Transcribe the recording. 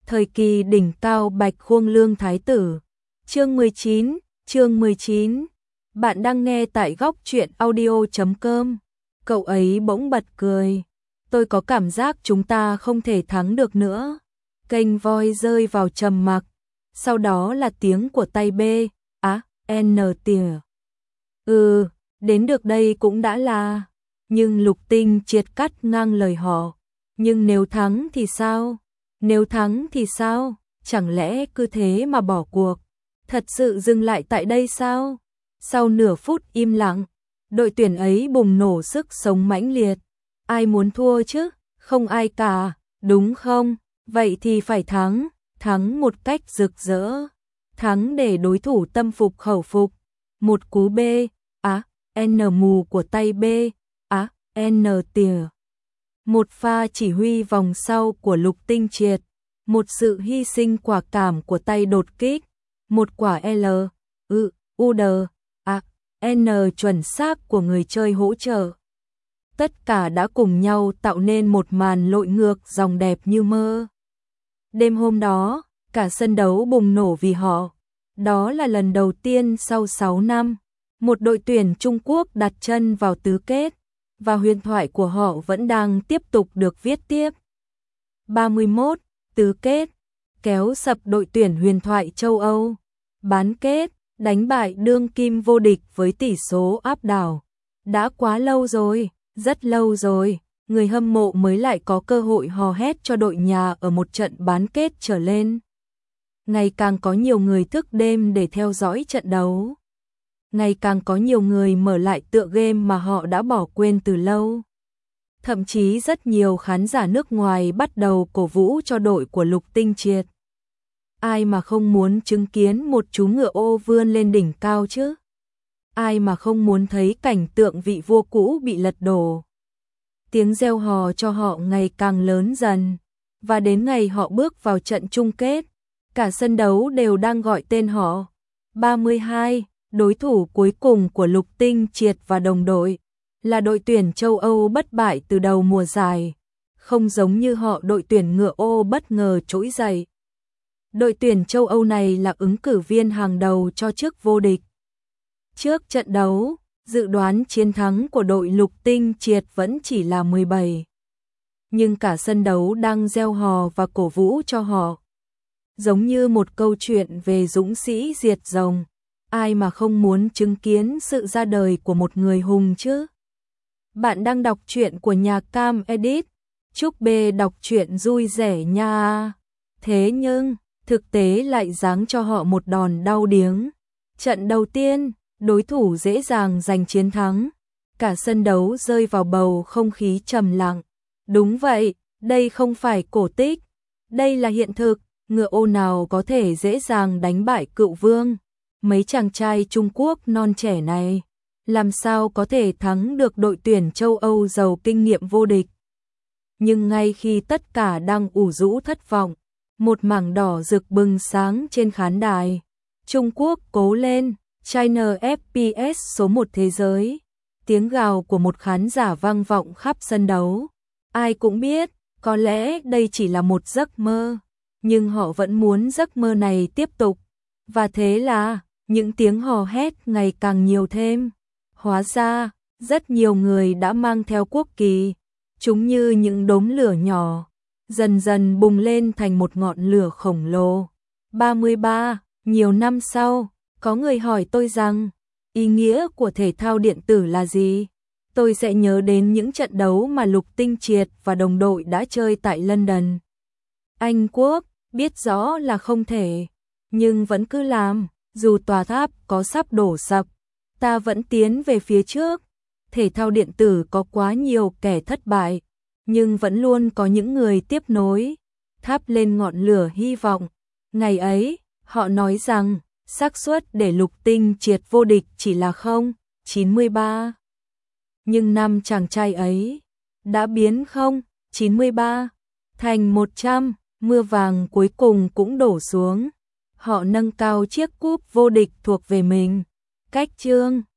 Thời kỳ đỉnh cao Bạch Khuông Lương Thái tử. Chương 19. Bạn đang nghe tại góc truyện audio.com. Cậu ấy bỗng bật cười. Tôi có cảm giác chúng ta không thể thắng được nữa. Kênh Voi rơi vào trầm mặc. Sau đó là tiếng của tay B. N tỉa. Đến được đây cũng đã là. Nhưng Lục Tinh Triệt cắt ngang lời họ. Nhưng nếu thắng thì sao? Nếu thắng thì sao? Chẳng lẽ cứ thế mà bỏ cuộc? Thật sự dừng lại tại đây sao? Sau nửa phút im lặng, đội tuyển ấy bùng nổ sức sống mãnh liệt. Ai muốn thua chứ? Không ai cả, đúng không? Vậy thì phải thắng, thắng một cách rực rỡ. Thắng để đối thủ tâm phục khẩu phục. Một cú B, N mù của tay B, N tỉa. Một pha chỉ huy vòng sau của Lục Tinh Triệt, một sự hy sinh quả cảm của tay đột kích, một quả L, U, D, N chuẩn xác của người chơi hỗ trợ. Tất cả đã cùng nhau tạo nên một màn lội ngược dòng đẹp như mơ. Đêm hôm đó, cả sân đấu bùng nổ vì họ. Đó là lần đầu tiên sau 6 năm, một đội tuyển Trung Quốc đặt chân vào tứ kết. Và huyền thoại của họ vẫn đang tiếp tục được viết tiếp. 31. Tứ kết. Kéo sập đội tuyển huyền thoại châu Âu. Bán kết. Đánh bại đương kim vô địch với tỷ số áp đảo. Đã quá lâu rồi, rất lâu rồi, người hâm mộ mới lại có cơ hội hò hét cho đội nhà ở một trận bán kết trở lên. Ngày càng có nhiều người thức đêm để theo dõi trận đấu. Ngày càng có nhiều người mở lại tựa game mà họ đã bỏ quên từ lâu. Thậm chí rất nhiều khán giả nước ngoài bắt đầu cổ vũ cho đội của Lục Tinh Triệt. Ai mà không muốn chứng kiến một chú ngựa ô vươn lên đỉnh cao chứ? Ai mà không muốn thấy cảnh tượng vị vua cũ bị lật đổ? Tiếng reo hò cho họ ngày càng lớn dần. Và đến ngày họ bước vào trận chung kết, cả sân đấu đều đang gọi tên họ. 32. Đối thủ cuối cùng của Lục Tinh Triệt và đồng đội là đội tuyển châu Âu bất bại từ đầu mùa giải, không giống như họ đội tuyển ngựa ô bất ngờ trỗi dậy. Đội tuyển châu Âu này là ứng cử viên hàng đầu cho chức vô địch. Trước trận đấu, dự đoán chiến thắng của đội Lục Tinh Triệt vẫn chỉ là 17. Nhưng cả sân đấu đang reo hò và cổ vũ cho họ. Giống như một câu chuyện về dũng sĩ diệt rồng. Ai mà không muốn chứng kiến sự ra đời của một người hùng chứ? Bạn đang đọc truyện của nhà Cam Edit. Chúc B đọc truyện vui vẻ nha. Thế nhưng, thực tế lại giáng cho họ một đòn đau điếng. Trận đầu tiên, đối thủ dễ dàng giành chiến thắng. Cả sân đấu rơi vào bầu không khí trầm lặng. Đúng vậy, đây không phải cổ tích. Đây là hiện thực, ngựa ô nào có thể dễ dàng đánh bại cựu vương. Mấy chàng trai Trung Quốc non trẻ này, làm sao có thể thắng được đội tuyển châu Âu giàu kinh nghiệm vô địch. Nhưng ngay khi tất cả đang ủ rũ thất vọng, một mảng đỏ rực bừng sáng trên khán đài. Trung Quốc cố lên, China FPS số 1 thế giới. Tiếng gào của một khán giả vang vọng khắp sân đấu. Ai cũng biết, có lẽ đây chỉ là một giấc mơ, nhưng họ vẫn muốn giấc mơ này tiếp tục. Và thế là những tiếng hò hét ngày càng nhiều thêm. Hóa ra, rất nhiều người đã mang theo quốc kỳ. Chúng như những đốm lửa nhỏ, dần dần bùng lên thành một ngọn lửa khổng lồ. 33. Nhiều năm sau, có người hỏi tôi rằng, ý nghĩa của thể thao điện tử là gì? Tôi sẽ nhớ đến những trận đấu mà Lục Tinh Triệt và đồng đội đã chơi tại London, Anh Quốc, biết rõ là không thể, nhưng vẫn cứ làm. Dù tòa tháp có sắp đổ sập, ta vẫn tiến về phía trước. Thể thao điện tử có quá nhiều kẻ thất bại, nhưng vẫn luôn có những người tiếp nối, thắp lên ngọn lửa hy vọng. Ngày ấy, họ nói rằng, xác suất để Lục Tinh Triệt vô địch chỉ là 0,93. Nhưng năm chàng trai ấy đã biến 0,93 thành 100, mưa vàng cuối cùng cũng đổ xuống. Họ nâng cao chiếc cúp vô địch thuộc về mình. Cách chương